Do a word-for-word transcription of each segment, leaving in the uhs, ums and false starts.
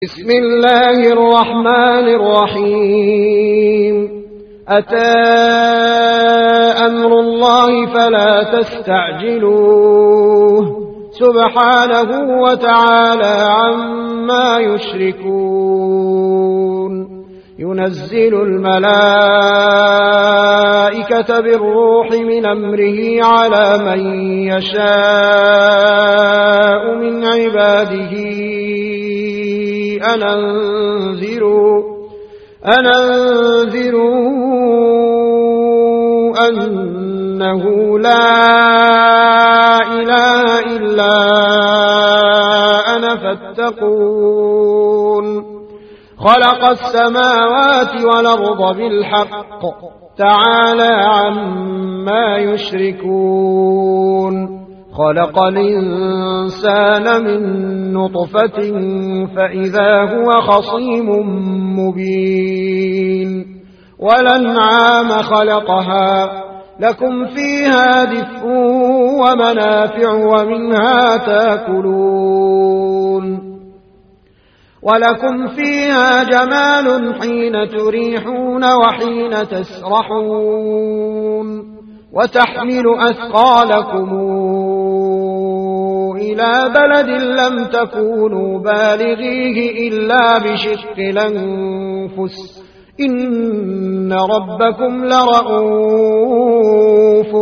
بسم الله الرحمن الرحيم. أتى أمر الله فلا تستعجلوه سبحانه وتعالى عما يشركون. ينزل الملائكة بالروح من أمره على من يشاء من عباده أن أنذروا أن أنذروا أنه لا إله إلا أنا فاتقون. خلق السماوات والأرض بالحق تعالى عما يشركون. خلق الإنسان من نطفة فإذا هو خصيم مبين. والأنعام خلقها لكم فيها دفء ومنافع ومنها تأكلون. ولكم فيها جمال حين تريحون وحين تسرحون. وتحمل أثقالكم إلى بلد لم تكونوا بالغيه إلا بشق الأنفس إن ربكم لرءوف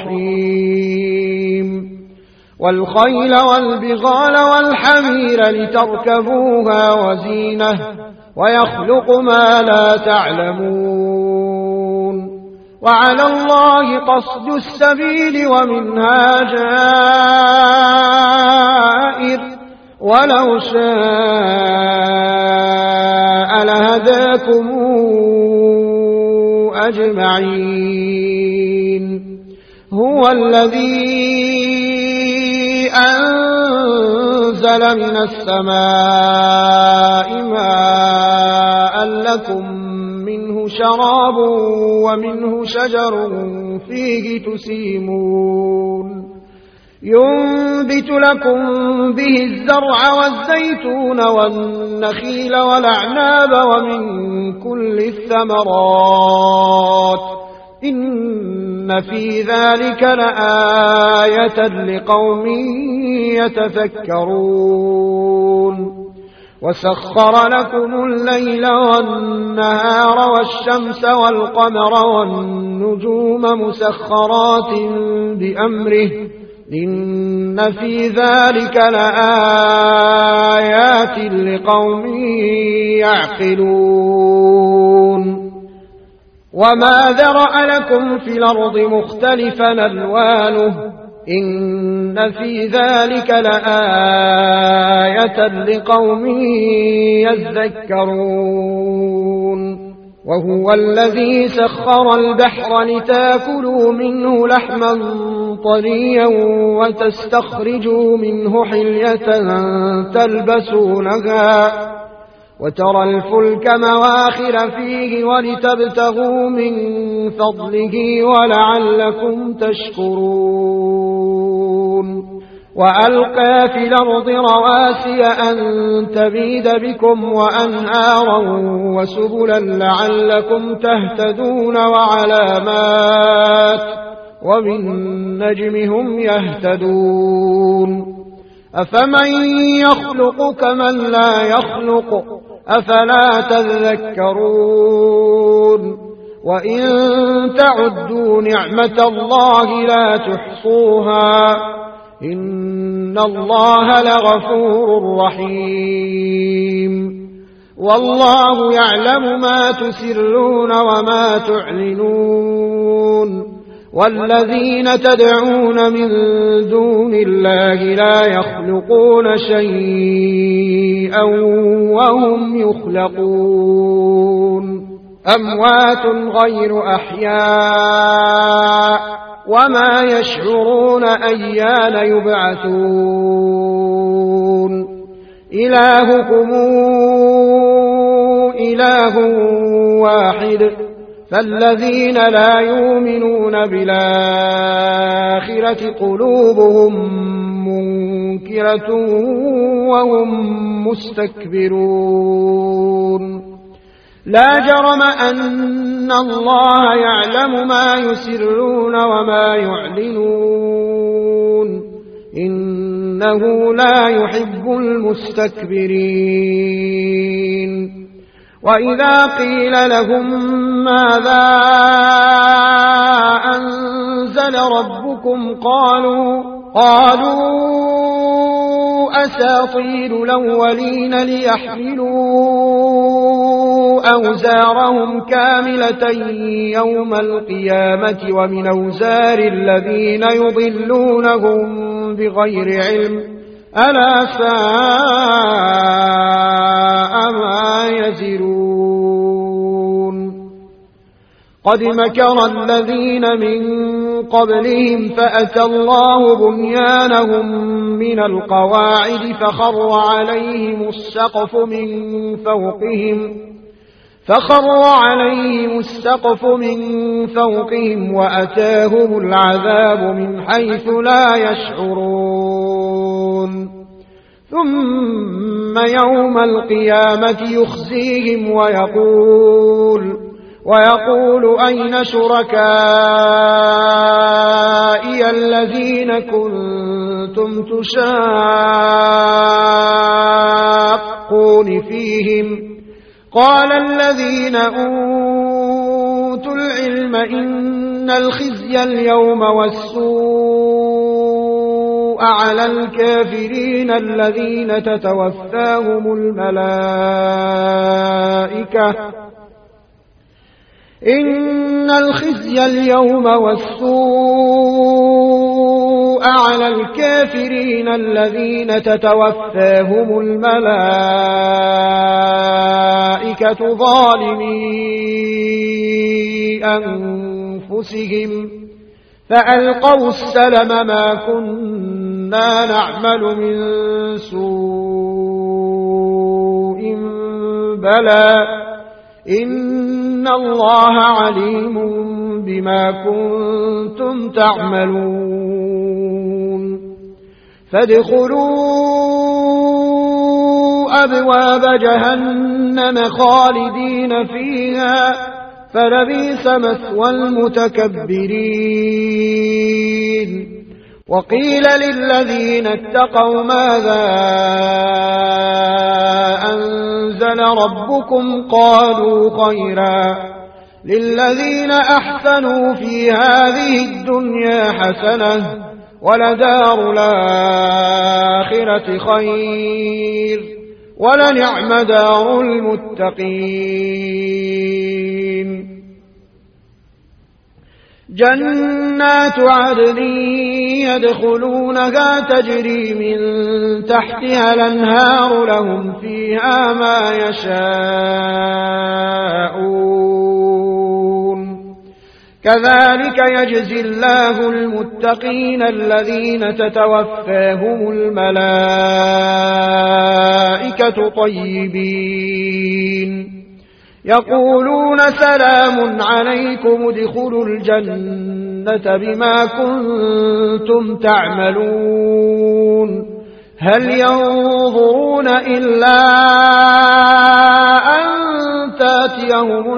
رحيم. والخيل والبغال والحمير لتركبوها وزينة ويخلق ما لا تعلمون. وعلى الله قصد السبيل ومنها جائر ولو شاء لهداكم أجمعين. هو الذي أنزل من السماء ماء لكم منه شراب ومنه شجر فيه تسيمون. ينبت لكم به الزرع والزيتون والنخيل والأعناب ومن كل الثمرات إن في ذلك لآية لقوم يتفكرون. وسخر لكم الليل والنهار والشمس والقمر والنجوم مسخرات بأمره إن في ذلك لآيات لقوم يعقلون. وما ذرأ لكم في الأرض مختلفا ألوانه إن في ذلك لآية لقوم يذكرون. وهو الذي سخر البحر لتاكلوا منه لحما طريا وتستخرجوا منه حلية تلبسونها وترى الفلك مواخر فيه ولتبتغوا من فضله ولعلكم تشكرون. وألقى في الأرض رواسي أن تبيد بكم وأنهارا وسبلا لعلكم تهتدون وعلامات وبالنجم هم يهتدون. أفمن يخلق كمن لا يخلق أفلا تذكرون. وإن تعدوا نعمة الله لا تحصوها إن الله لغفور رحيم. والله يعلم ما تسرون وما تعلنون. والذين تدعون من دون الله لا يخلقون شيئا وهم يخلقون. أموات غير أحياء وما يشعرون أيان يبعثون. إلهكم إله واحد فالذين لا يؤمنون بالآخرة قلوبهم منكرة وهم مستكبرون لا جرم أن الله يعلم ما يسرون وما يعلنون إنه لا يحب المستكبرين وإذا قيل لهم ماذا أنزل ربكم قالوا قالوا أساطير الأولين ليحملوا أوزارهم كاملة يوم القيامة ومن أوزار الذين يضلونهم بغير علم ألا ساء ما يزرون قد مكر الذين من قبلهم فأتى الله بنيانهم من القواعد فخر عليهم السقف من فوقهم فخر عليهم السقف من فوقهم وأتاهم العذاب من حيث لا يشعرون ثم يوم القيامة يخزيهم ويقول ويقول أين شركائي الذين كنتم تشاقون فيهم قال الذين أوتوا العلم إن الخزي اليوم والسوء على الكافرين الذين تتوفاهم الملائكة إن الخزي اليوم والسوء على الكافرين الذين تتوفاهم الملائكة ظالمي أنفسهم فألقوا السلم ما كنا نعمل من سوء بلى إن الله عليم بما كنتم تعملون فادخلوا أبواب جهنم خالدين فيها فلبئس مثوى المتكبرين وقيل للذين اتقوا ماذا أنزل ربكم قالوا خيرا للذين أحسنوا في هذه الدنيا حسنة ولدار الآخرة خير ولنعم دار المتقين جنات عدن يدخلونها تجري من تحتها الأنهار لهم فيها ما يشاءون كذلك يجزي الله المتقين الذين تتوفاهم الملائكة طيبين يقولون سلام عليكم ادخلوا الجنة بما كنتم تعملون هل ينظرون إلا أن تأتيهم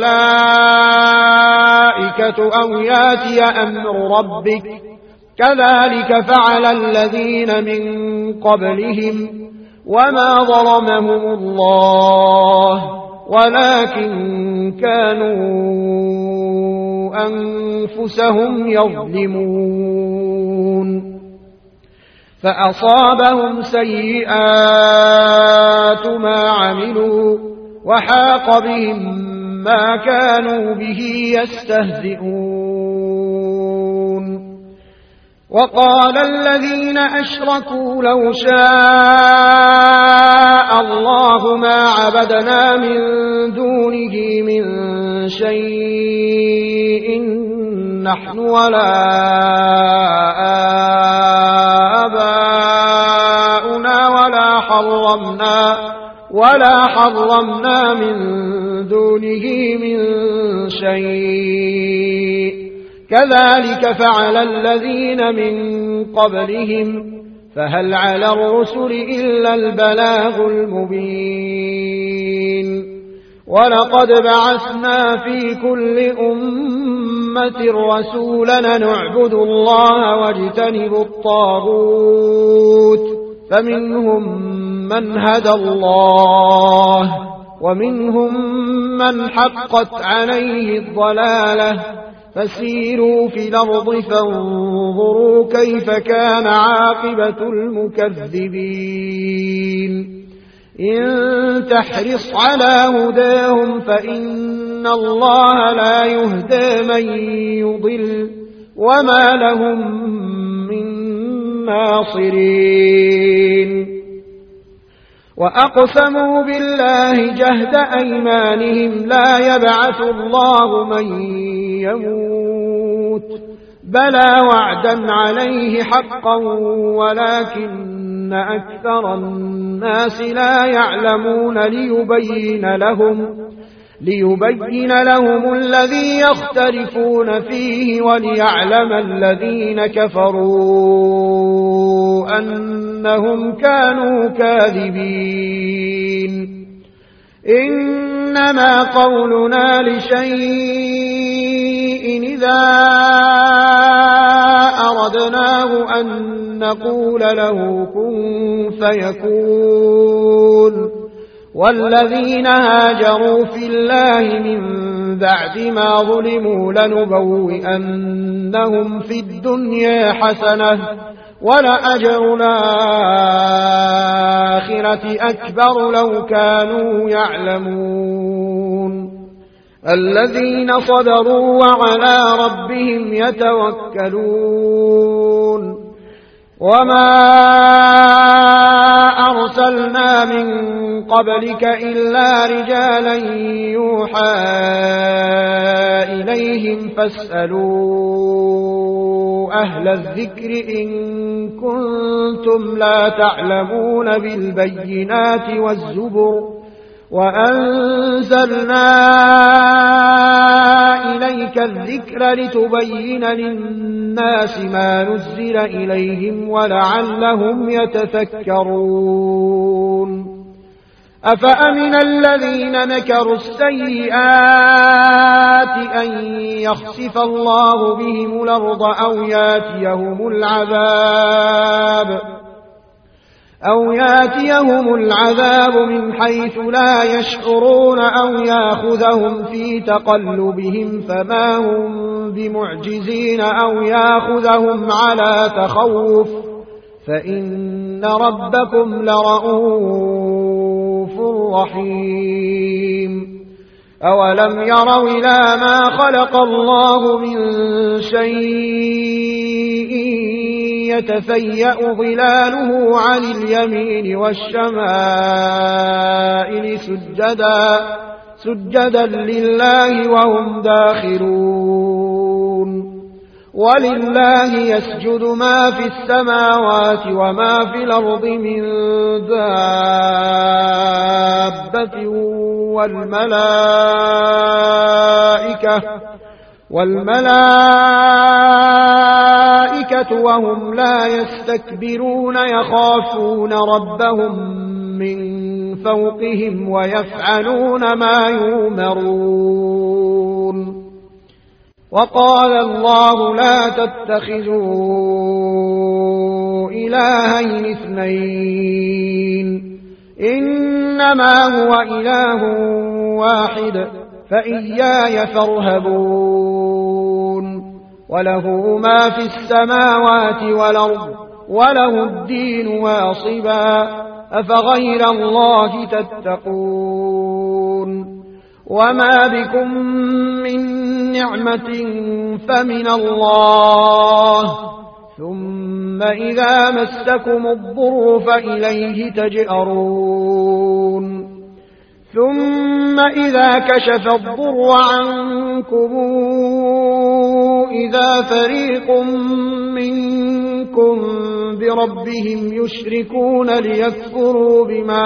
الملائكة أو يأتي أمر ربك كذلك فعل الذين من قبلهم وما ظلمهم الله ولكن كانوا أنفسهم يظلمون فأصابهم سيئات ما عملوا وحاق بهم ما كانوا به يستهزئون وقال الذين أشركوا لو شاء الله ما عبدنا من دونه من شيء نحن ولا آباؤنا ولا حرمنا ولا حرمنا من دونه من شيء كذلك فعل الذين من قبلهم فهل على الرسل إلا البلاغ المبين ولقد بعثنا في كل أمة رسولا نعبد الله واجتنب الطاغوت فمنهم من هدى الله ومنهم من حقت عليه الضلالة فسيروا في الأرض فانظروا كيف كان عاقبة المكذبين إن تحرص على هداهم فإن الله لا يهدى من يضل وما لهم من ناصرين وأقسموا بالله جهد أيمانهم لا يبعث الله من يموت بلى وعدا عليه حقا ولكن أكثر الناس لا يعلمون ليبين لهم ليبين لهم الذي يختلفون فيه وليعلم الذين كفروا أنهم كانوا كاذبين إنما قولنا لشيء إذا أردناه أن نقول له كن فيكون والذين هاجروا في الله من بعد ما ظلموا لنبوئنهم في الدنيا حسنة ولأجر الآخرة أكبر لو كانوا يعلمون الذين صبروا وعلى ربهم يتوكلون وما أرسلنا من قبلك إلا رجالا يوحى إليهم فاسألوا أهل الذكر إن كنتم لا تعلمون بالبينات والزبر وأنزلنا إليك الذكر لتبين للناس ما نزل إليهم ولعلهم يتفكرون أفأمن الذين نكروا السيئات أن يخسف الله بهم الأرض أو ياتيهم العذاب أو ياتيهم العذاب من حيث لا يشعرون أو ياخذهم في تقلبهم فما هم بمعجزين أو ياخذهم على تخوف فإن ربكم لرؤوف رحيم أولم يروا إلى ما خلق الله من شيء يتفيأ ظلاله عن اليمين والشمائل سجدا سجدا لله وهم داخرون ولله يسجد ما في السماوات وما في الأرض من دابة والملائكة والملائكة وهم لا يستكبرون يخافون ربهم من فوقهم ويفعلون ما يؤمرون وقال الله لا تتخذوا إلهين اثنين إنما هو إله واحد فإياي فارهبون وله ما في السماوات والأرض وله الدين واصبا أفغير الله تتقون وما بكم من نعمة فمن الله ثم إذا مسكم الضر فإليه تجأرون ثم إذا كشف الضر عنكم إذا فريق منكم بربهم يشركون ليكفروا بما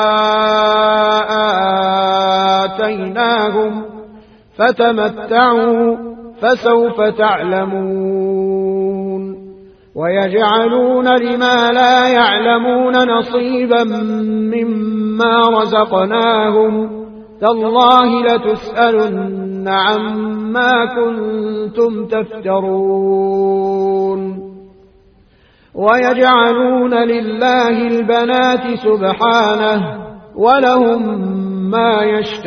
آتيناهم فتمتعوا فسوف تعلمون ويجعلون لما لا يعلمون نصيبا مما رزقناهم تالله لتسألن عما كنتم تفترون ويجعلون لله البنات سبحانه ولهم ما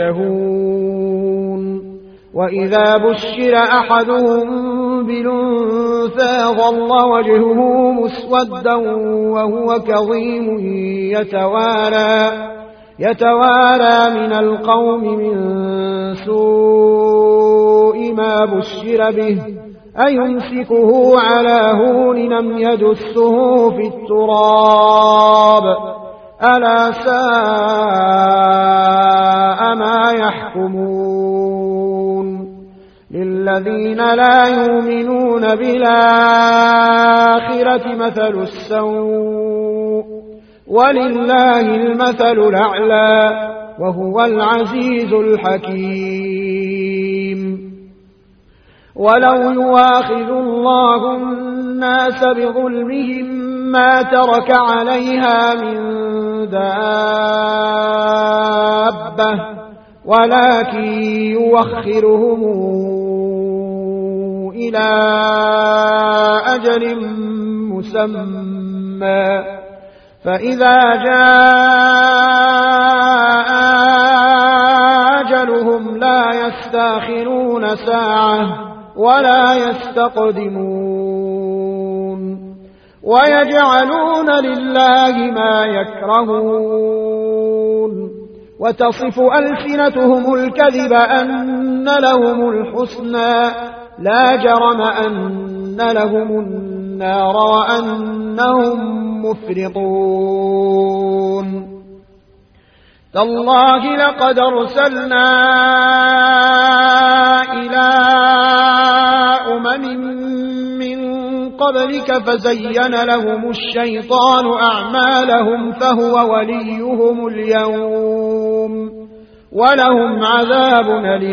يشتهون وإذا بشر أحدهم بالأنثى ظل وجهه مسودا وهو كظيم يتوارى يتوارى من القوم من سوء ما بشر به أيمسكه على هون لم يدسه في التراب ألا ساء ما يحكمون للذين لا يؤمنون بالآخرة مثل السوء ولله المثل الأعلى وهو العزيز الحكيم ولو يواخذ الله الناس بظلمهم ما ترك عليها من دابة ولكن يوخرهم إلى أجل مسمى فإذا جاء أجلهم لا يستأخرون ساعة ولا يستقدمون ويجعلون لله ما يكرهون وتصف ألسنتهم الكذب أن لهم الحسنى لا جرم أن لهم النار وأنهم مفرطون تالله لقد أرسلنا إلى أمم من قبلك فزين لهم الشيطان أعمالهم فهو وليهم اليوم ولهم عذاب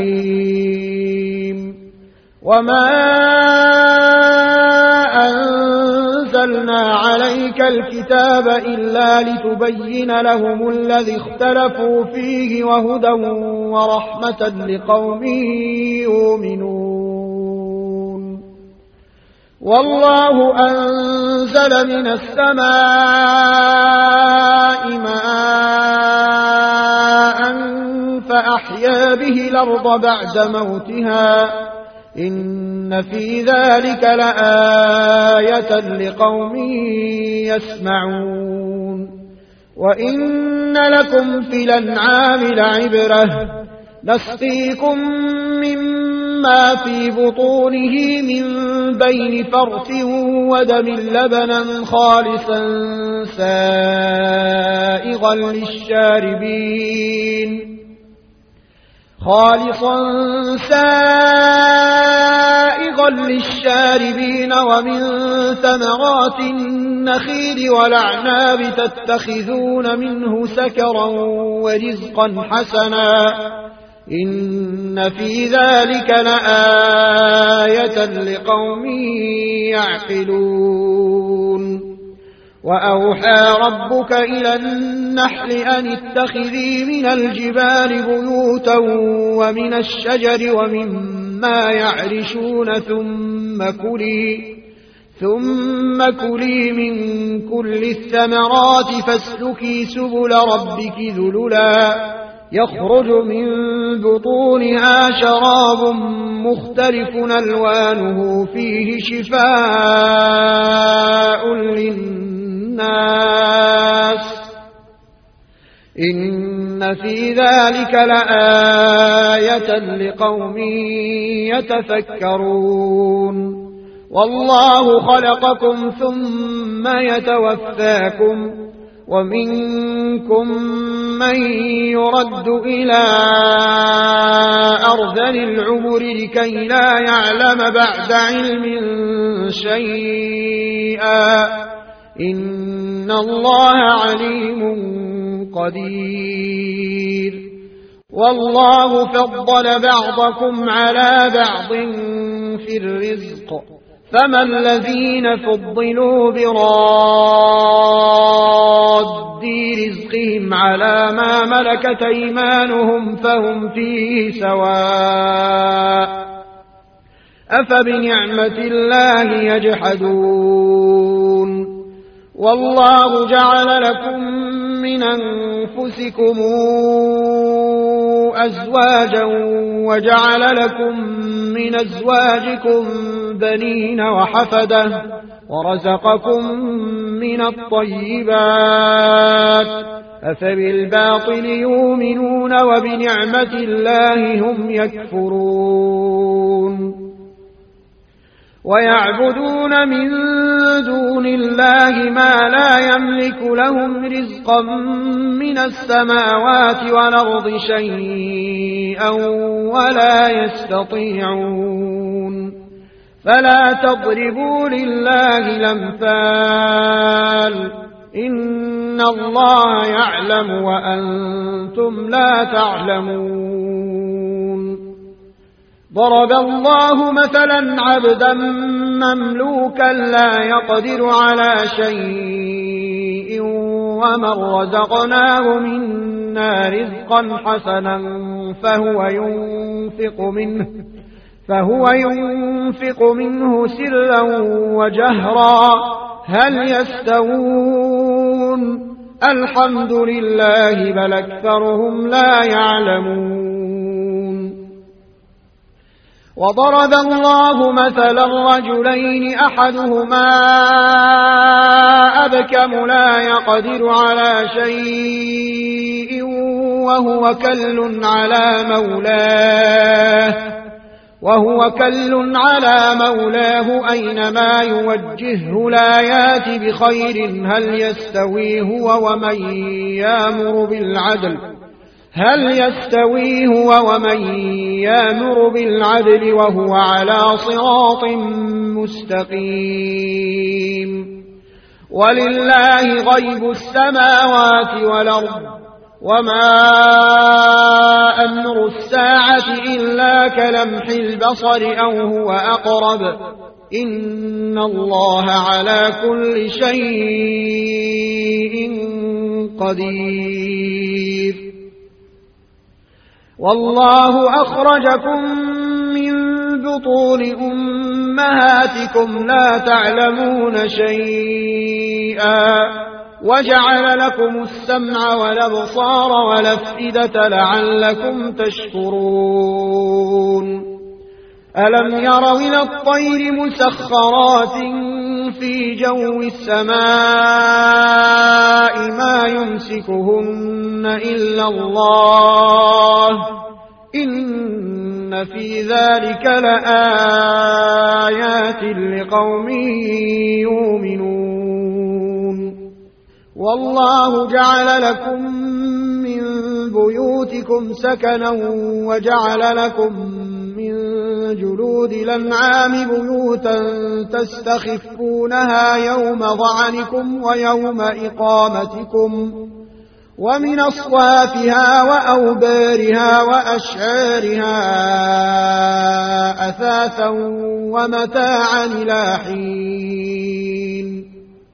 أليم وما أنزلنا عليك الكتاب إلا لتبين لهم الذي اختلفوا فيه وهدى ورحمة لقوم يؤمنون والله أنزل من السماء ماء فأحيا به الأرض بعد موتها إن في ذلك لآية لقوم يسمعون وإن لكم في الأنعام لعبرة نسقيكم مما في بطونه من بين فرث ودم لبنا خالصا سائغا للشاربين خالصا سائغا للشاربين ومن ثمرات النخيل والأعناب تتخذون منه سكرا ورزقا حسنا إن في ذلك لآية لقوم يعقلون وأوحى ربك إلى النحل أن اتخذي من الجبال بيوتا ومن الشجر ومما يعرشون ثم كلي ثم كلي من كل الثمرات فاسلكي سبل ربك ذللا يخرج من بطونها شراب مختلف ألوانه فيه شفاء للناس إن في ذلك لآية لقوم يتفكرون والله خلقكم ثم يتوفاكم ومنكم من يرد إلى أرذل العمر لكي لا يعلم بعد علم شيئا إن الله عليم قدير. والله فضل بعضكم على بعض في الرزق، فما الذين فضلوا براد رزقهم على ما ملكت أيمانهم فهم فيه سواء، أفبنعمة الله يجحدون. والله جعل لكم من أنفسكم أزواجا وجعل لكم من أزواجكم بنين وحفدة ورزقكم من الطيبات، أفبالباطل يؤمنون وبنعمة الله هم يكفرون. ويعبدون من دون الله ما لا يملك لهم رزقا من السماوات والأرض شيئا ولا يستطيعون. فلا تضربوا لله الأمثال، إن الله يعلم وأنتم لا تعلمون. ضرب الله مثلا عبدا مملوكا لا يقدر على شيء ومن رزقناه منا رزقا حسنا فهو ينفق منه فهو ينفق منه سرا وجهرا هل يستوون؟ الحمد لله بل أكثرهم لا يعلمون. وضرب الله مثلا رجلين أحدهما أبكم لا يقدر على شيء وهو كل على مولاه وهو كل على مولاه أينما يوجهه لا يأت بخير هل يستوي هو ومن يأمر بالعدل هل يستوي هو ومن يأمر بالعدل وهو على صراط مستقيم. ولله غيب السماوات والأرض وما أمر الساعة إلا كلمح البصر أو هو أقرب إن الله على كل شيء قدير. والله أخرجكم من بطون أمهاتكم لا تعلمون شيئا وجعل لكم السمع والأبصار والأفئدة لعلكم تشكرون. ألم يروا إلى الطير مسخرات في جو السماء ما يمسكهن إلا الله إن في ذلك لآيات لقوم يؤمنون. والله جعل لكم من بيوتكم سكنا وجعل لكم من جلود الأنعام بيوتا تستخفونها يوم ظعنكم ويوم إقامتكم ومن أصوافها وأوبارها وأشعارها أثاثا ومتاعا إلى حين.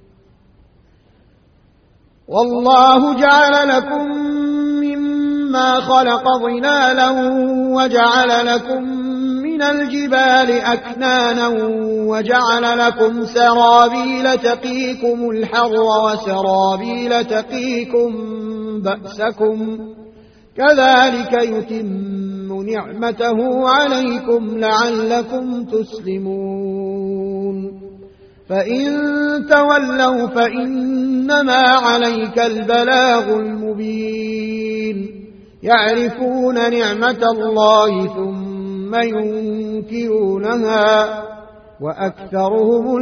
والله جعل لكم مما خلق ظلالا وجعل لكم من الجبال أكنانا وجعل لكم سرابيل تقيكم الحر وسرابيل تقيكم بأسكم كذلك يتم نعمته عليكم لعلكم تسلمون. فإن تولوا فإنما عليك البلاغ المبين. يعرفون نعمة الله ثم ينكرونها وأكثرهم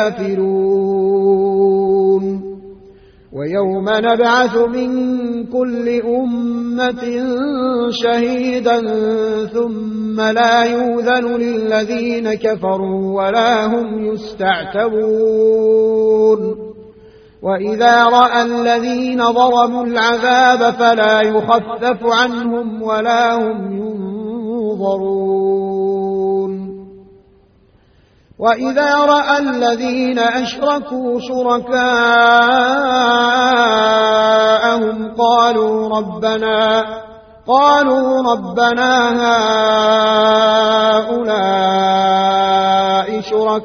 الكافرون. ويوم نبعث من كل أمة شهيدا ثم لا يؤذن للذين كفروا ولا هم يستعتبون. وإذا رأى الذين ظلموا العذاب فلا يخفف عنهم ولا هم ينظرون وإذا رأى الذين أشركوا شركاءهم قالوا ربنا قالوا ربنا هؤلاء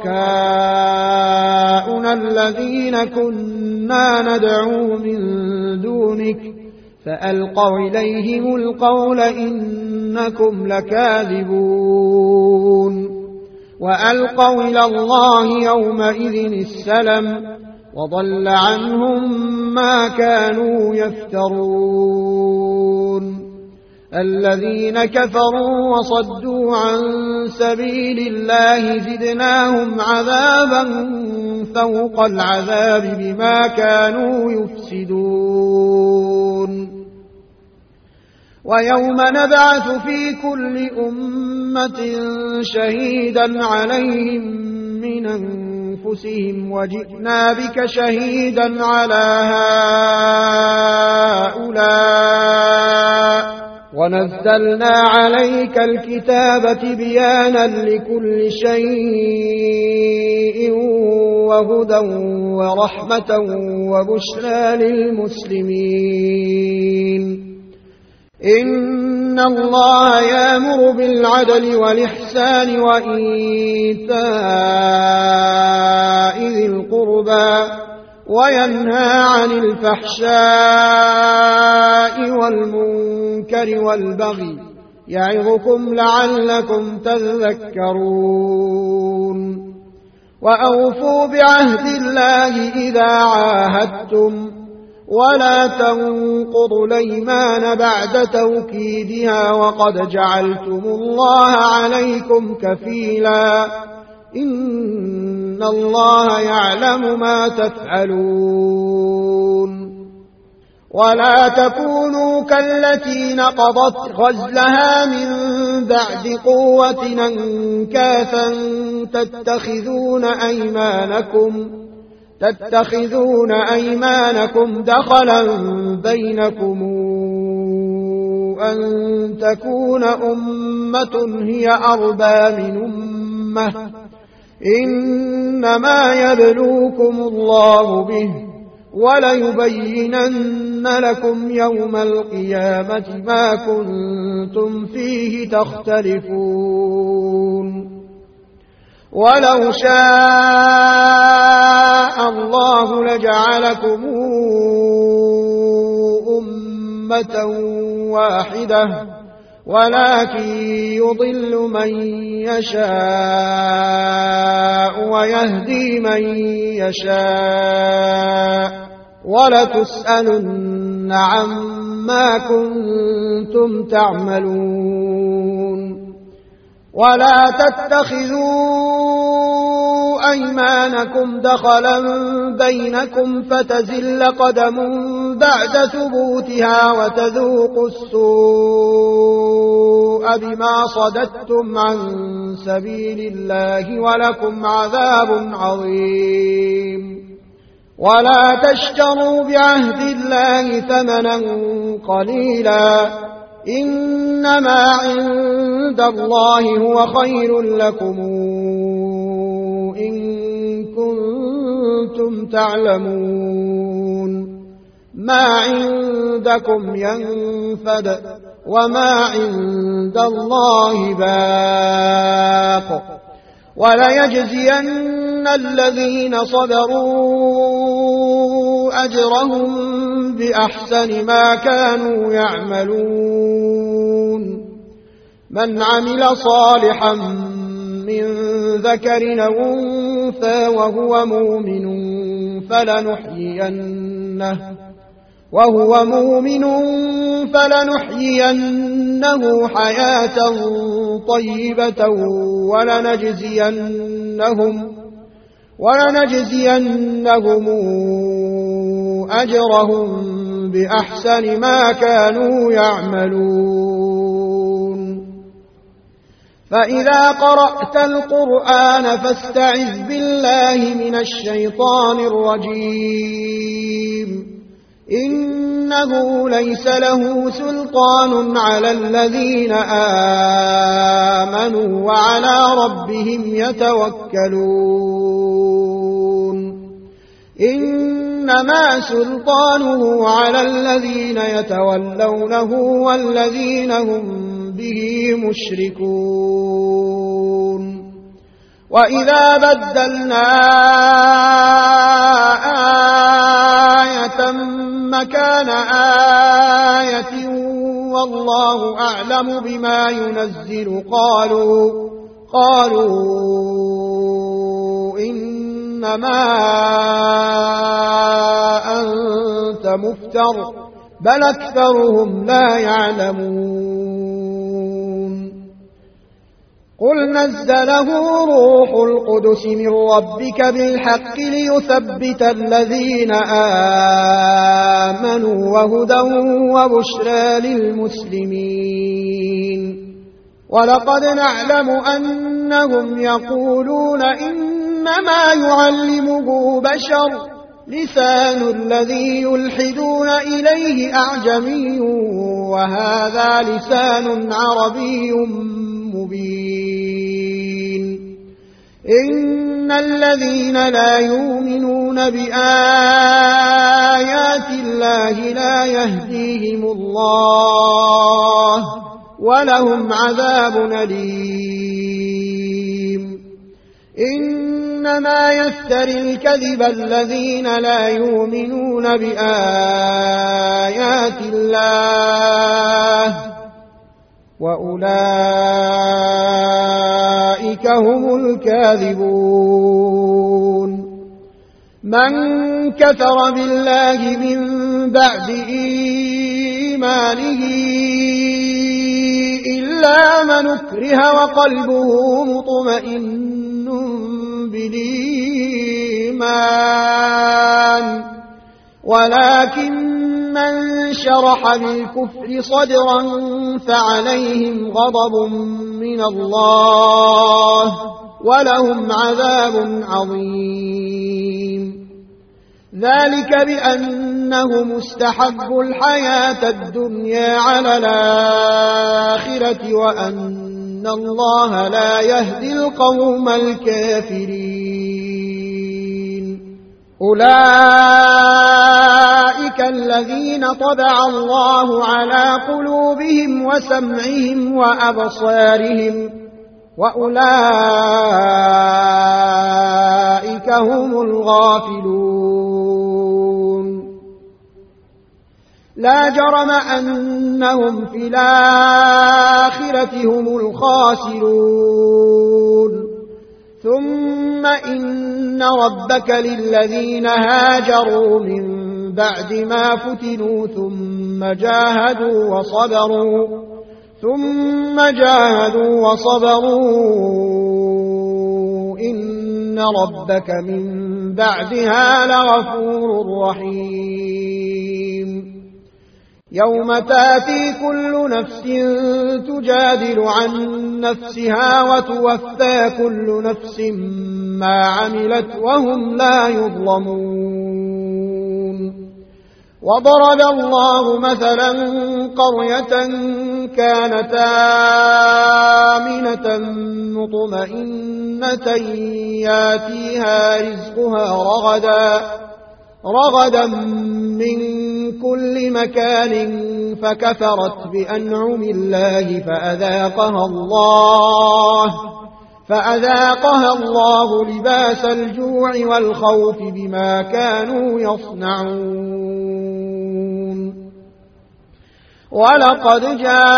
شركاؤنا الذين كنا ندعو من دونك فألقوا إليهم القول إنكم لكاذبون وألقوا إلى الله يومئذ السلم وضل عنهم ما كانوا يفترون الذين كفروا وصدوا عن سبيل الله زدناهم عذابا فوق العذاب بما كانوا يفسدون ويوم نبعث في كل أمة شهيدا عليهم من أنفسهم وجئنا بك شهيدا على هؤلاء ونزلنا عليك الكتاب تبيانا لكل شيء وهدى ورحمة وبشرى للمسلمين إن الله يأمر بالعدل والإحسان وإيتاء ذي القربى وينهى عن الفحشاء والمنكر والبغي يعظكم لعلكم تذكرون وأوفوا بعهد الله إذا عاهدتم ولا تنقضوا الأيمان بعد توكيدها وقد جعلتم الله عليكم كفيلا إن الله يعلم ما تفعلون ولا تكونوا كالتي نقضت غزلها من بعد قوة أنكاثا تتخذون أيمانكم تتخذون أيمانكم دخلا بينكم أن تكون أمة هي أربى من أمة إنما يبلوكم الله به وليبينن لكم يوم القيامة ما كنتم فيه تختلفون ولو شاء الله لجعلكم أمة واحدة ولكن يضل من يشاء ويهدي من يشاء ولتسألن عما كنتم تعملون ولا تتخذوا أيمانكم دخلا بينكم فتزل قدم بعد ثبوتها وتذوقوا السوء بما صددتم عن سبيل الله ولكم عذاب عظيم ولا تشتروا بعهد الله ثمنا قليلا إنما عند الله هو خير لكم إن كنتم تعلمون ما عندكم ينفد وما عند الله باق وليجزين الذين صبروا أجرهم بأحسن ما كانوا يعملون من عمل صالحا من ذكر أو أنثى وهو مؤمن فلنحيينه وهو مؤمن فلنحيينه حياة طيبة ولنجزينهم ولنجزينهم أجرهم بأحسن ما كانوا يعملون فإذا قرأت القرآن فاستعذ بالله من الشيطان الرجيم إنه ليس له سلطان على الذين آمنوا وعلى ربهم يتوكلون إنما سلطانه على الذين يتولونه والذين هم به مشركون وإذا بدلنا آية مكان آية والله أعلم بما ينزل قالوا قالوا إنما أنت مفتر بل أكثرهم لا يعلمون قل نزله روح القدس من ربك بالحق ليثبت الذين آمنوا وهدى وبشرى للمسلمين ولقد نعلم أنهم يقولون إنما يعلمه بشر لسان الذي يلحدون إليه أعجمي وهذا لسان عربي مبين إن الذين لا يؤمنون بآيات الله لا يهديهم الله ولهم عذاب أليم إنما يفتري الكذب الذين لا يؤمنون بآيات الله وأولئك هم الكاذبون من كفر بالله من بعد إيمانه إلا من أكره وقلبه مطمئن بالإيمان ولكن من شرح بالكفر صدرا فعليهم غضب من الله ولهم عذاب عظيم ذلك بأنهم استحبوا الحياة الدنيا على الآخرة وأن الله لا يهدي القوم الكافرين أولئك الذين طبع الله على قلوبهم وسمعهم وأبصارهم وأولئك هم الغافلون لا جرم أنهم في الآخرة هم الخاسرون ثم إن ربك للذين هاجروا من بعد ما فتنوا ثم جاهدوا وصبروا ثم جاهدوا وصبروا إن ربك من بعدها لغفور رحيم يوم تاتي كل نفس تجادل عن نفسها وتوفى كل نفس ما عملت وهم لا يظلمون وضرب الله مثلا قرية كانت آمنة مطمئنة ياتيها رزقها رغدا رغدا من كل مكان فكفرت بأنعم الله فأذاقها الله فأذاقها الله لباس الجوع والخوف بما كانوا يصنعون ولقد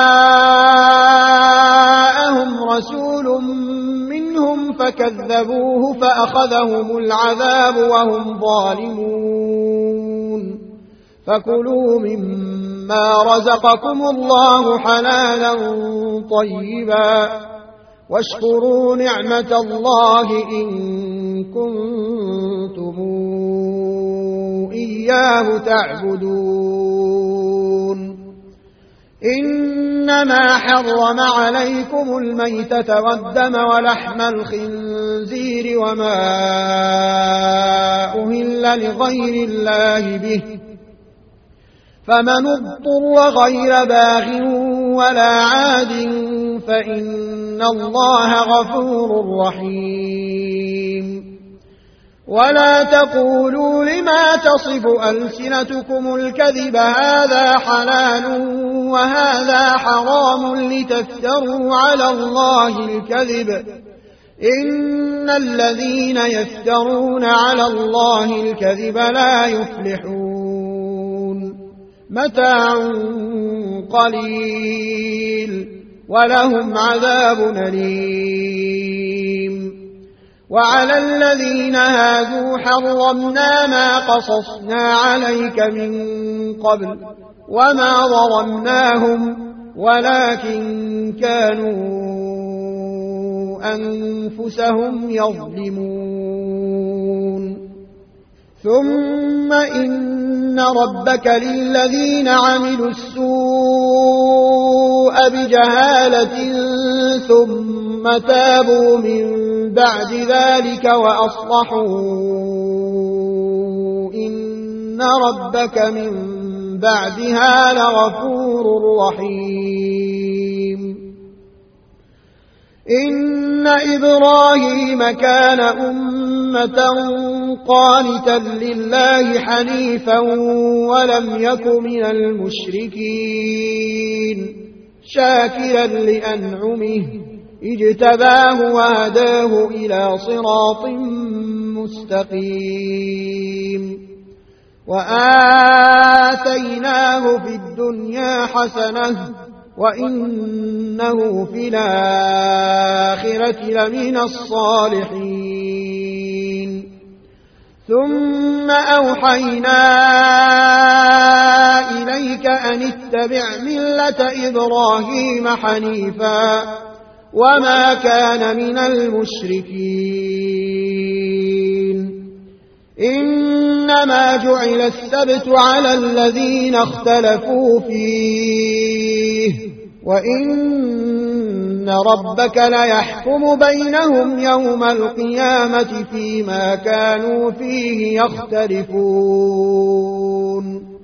جاءهم رسول منهم فكذبوه فأخذهم العذاب وهم ظالمون فكلوا مما رزقكم الله حلالا طيبا واشكروا نعمة الله إن كنتم إياه تعبدون إنما حرم عليكم الميتة والدم ولحم الخنزير وما أهل لغير الله به فمن اضطر غير باغ ولا عاد فإن الله غفور رحيم. ولا تقولوا لما تصف ألسنتكم الكذب هذا حلال وهذا حرام لتفتروا على الله الكذب إن الذين يفترون على الله الكذب لا يفلحون. متاع قليل ولهم عذاب أليم. وعلى الذين هادوا حرمنا ما قصصنا عليك من قبل وما ظلمناهم ولكن كانوا أنفسهم يظلمون. ثم إن ربك للذين عملوا السوء بجهالة ثم تابوا من بعد ذلك وأصلحوا إن ربك من بعدها لغفور رحيم. إن إبراهيم كان أمة قانتا لله حنيفا ولم يك من المشركين شاكرا لأنعمه اجتباه وهداه إلى صراط مستقيم. وآتيناه في الدنيا حسنة وإنه في الآخرة لمن الصالحين. ثم أوحينا إليك أن اتبع ملة إبراهيم حنيفا وما كان من المشركين. إنما جعل السبت على الذين اختلفوا فيه وإن ربك ليحكم بينهم يوم القيامة فيما كانوا فيه يختلفون.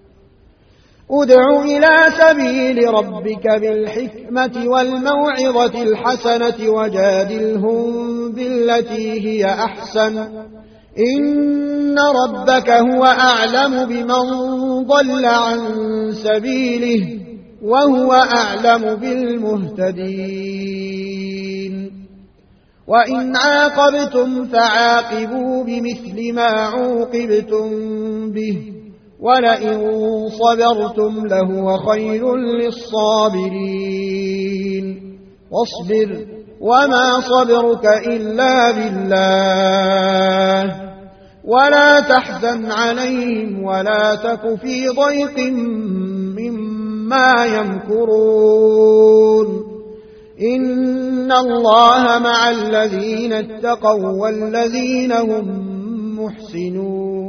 ادع إلى سبيل ربك بالحكمة والموعظة الحسنة وجادلهم بالتي هي أحسن إن ربك هو أعلم بمن ضل عن سبيله وهو أعلم بالمهتدين. وإن عاقبتم فعاقبوا بمثل ما عوقبتم به ولئن صبرتم لهو خير للصابرين. واصبر وما صبرك إلا بالله ولا تحزن عليهم ولا تك في ضيق مما يمكرون. إن الله مع الذين اتقوا والذين هم محسنون.